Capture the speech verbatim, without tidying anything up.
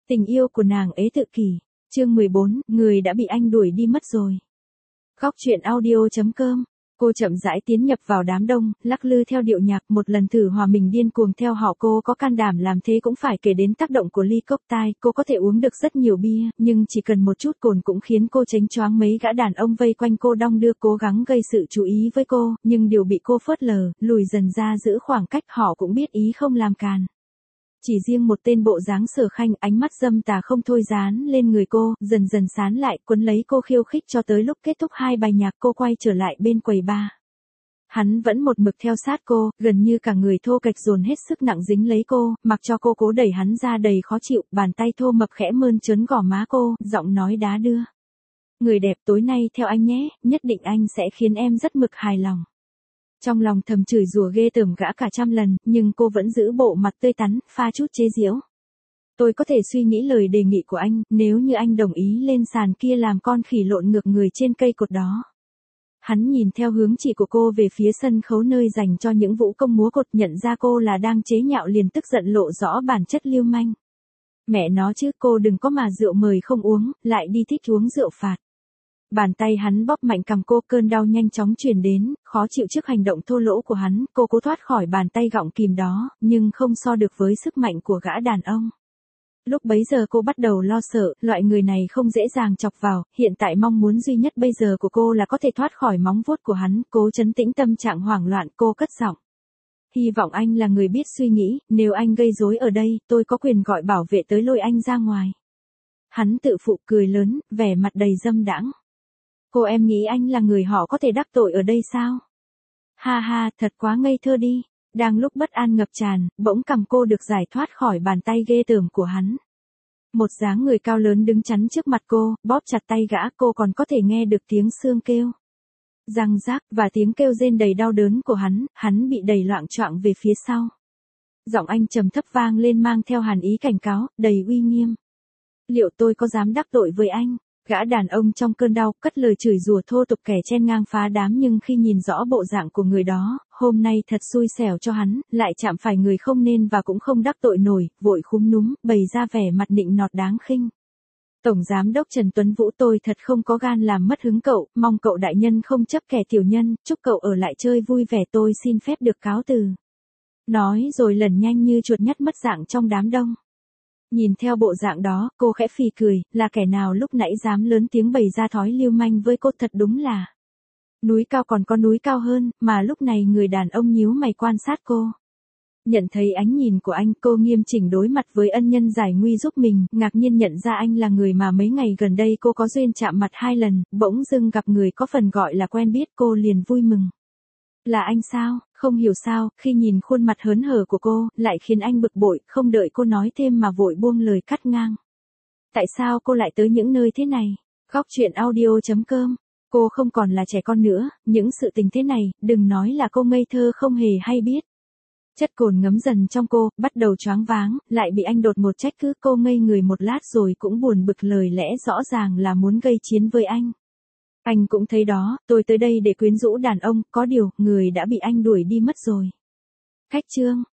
Tình yêu của nàng ế tự kỷ. Chương mười bốn, người đã bị anh đuổi đi mất rồi. Góc truyện audio chấm com. Cô chậm rãi tiến nhập vào đám đông, lắc lư theo điệu nhạc, một lần thử hòa mình điên cuồng theo họ. Cô có can đảm làm thế cũng phải kể đến tác động của ly cốc tai. Cô có thể uống được rất nhiều bia, nhưng chỉ cần một chút cồn cũng khiến cô chánh choáng. Mấy gã đàn ông vây quanh cô đong đưa cố gắng gây sự chú ý với cô, nhưng đều bị cô phớt lờ, lùi dần ra giữ khoảng cách. Họ cũng biết ý không làm càn. Chỉ riêng một tên bộ dáng Sở Khanh, ánh mắt dâm tà không thôi dán lên người cô, dần dần sán lại, quấn lấy cô khiêu khích cho tới lúc kết thúc hai bài nhạc cô quay trở lại bên quầy bar. Hắn vẫn một mực theo sát cô, gần như cả người thô kệch dồn hết sức nặng dính lấy cô, mặc cho cô cố đẩy hắn ra đầy khó chịu, bàn tay thô mập khẽ mơn trớn gò má cô, giọng nói đá đưa. Người đẹp, tối nay theo anh nhé, nhất định anh sẽ khiến em rất mực hài lòng. Trong lòng thầm chửi rủa ghê tởm gã cả trăm lần, nhưng cô vẫn giữ bộ mặt tươi tắn, pha chút chế giễu. Tôi có thể suy nghĩ lời đề nghị của anh, nếu như anh đồng ý lên sàn kia làm con khỉ lộn ngược người trên cây cột đó. Hắn nhìn theo hướng chỉ của cô về phía sân khấu nơi dành cho những vũ công múa cột, nhận ra cô là đang chế nhạo liền tức giận lộ rõ bản chất lưu manh. Mẹ nó chứ, cô đừng có mà rượu mời không uống, lại đi thích uống rượu phạt. Bàn tay hắn bóp mạnh cằm cô, cơn đau nhanh chóng truyền đến, khó chịu trước hành động thô lỗ của hắn, cô cố thoát khỏi bàn tay gọng kìm đó, nhưng không so được với sức mạnh của gã đàn ông. Lúc bấy giờ cô bắt đầu lo sợ, loại người này không dễ dàng chọc vào, hiện tại mong muốn duy nhất bây giờ của cô là có thể thoát khỏi móng vuốt của hắn, cố trấn tĩnh tâm trạng hoảng loạn, cô cất giọng. Hy vọng anh là người biết suy nghĩ, nếu anh gây rối ở đây, tôi có quyền gọi bảo vệ tới lôi anh ra ngoài. Hắn tự phụ cười lớn, vẻ mặt đầy dâm đãng. Cô em nghĩ anh là người họ có thể đắc tội ở đây sao? Ha ha, thật quá ngây thơ đi. Đang lúc bất an ngập tràn, bỗng cằm cô được giải thoát khỏi bàn tay ghê tởm của hắn. Một dáng người cao lớn đứng chắn trước mặt cô, bóp chặt tay gã, cô còn có thể nghe được tiếng xương kêu. Răng rác, và tiếng kêu rên đầy đau đớn của hắn, hắn bị đẩy loạng choạng về phía sau. Giọng anh trầm thấp vang lên mang theo hàn ý cảnh cáo, đầy uy nghiêm. Liệu tôi có dám đắc tội với anh? Gã đàn ông trong cơn đau, cất lời chửi rủa thô tục kẻ chen ngang phá đám, nhưng khi nhìn rõ bộ dạng của người đó, hôm nay thật xui xẻo cho hắn, lại chạm phải người không nên và cũng không đắc tội nổi, vội khúm núm, bày ra vẻ mặt nịnh nọt đáng khinh. Tổng Giám đốc Trần Tuấn Vũ, tôi thật không có gan làm mất hứng cậu, mong cậu đại nhân không chấp kẻ tiểu nhân, chúc cậu ở lại chơi vui vẻ, tôi xin phép được cáo từ. Nói rồi lần nhanh như chuột nhắt mất dạng trong đám đông. Nhìn theo bộ dạng đó, cô khẽ phì cười, là kẻ nào lúc nãy dám lớn tiếng bày ra thói lưu manh với cô, thật đúng là. Núi cao còn có núi cao hơn, mà lúc này người đàn ông nhíu mày quan sát cô. Nhận thấy ánh nhìn của anh, cô nghiêm chỉnh đối mặt với ân nhân giải nguy giúp mình, ngạc nhiên nhận ra anh là người mà mấy ngày gần đây cô có duyên chạm mặt hai lần, bỗng dưng gặp người có phần gọi là quen biết, cô liền vui mừng. Là anh sao? Không hiểu sao, khi nhìn khuôn mặt hớn hở của cô, lại khiến anh bực bội, không đợi cô nói thêm mà vội buông lời cắt ngang. Tại sao cô lại tới những nơi thế này? Góc truyện audio chấm com. Cô không còn là trẻ con nữa, những sự tình thế này, đừng nói là cô ngây thơ không hề hay biết. Chất cồn ngấm dần trong cô, bắt đầu choáng váng, lại bị anh đột ngột trách cứ, cô ngây người một lát rồi cũng buồn bực, lời lẽ rõ ràng là muốn gây chiến với anh. Anh cũng thấy đó, tôi tới đây để quyến rũ đàn ông, có điều, người đã bị anh đuổi đi mất rồi. Khách trương,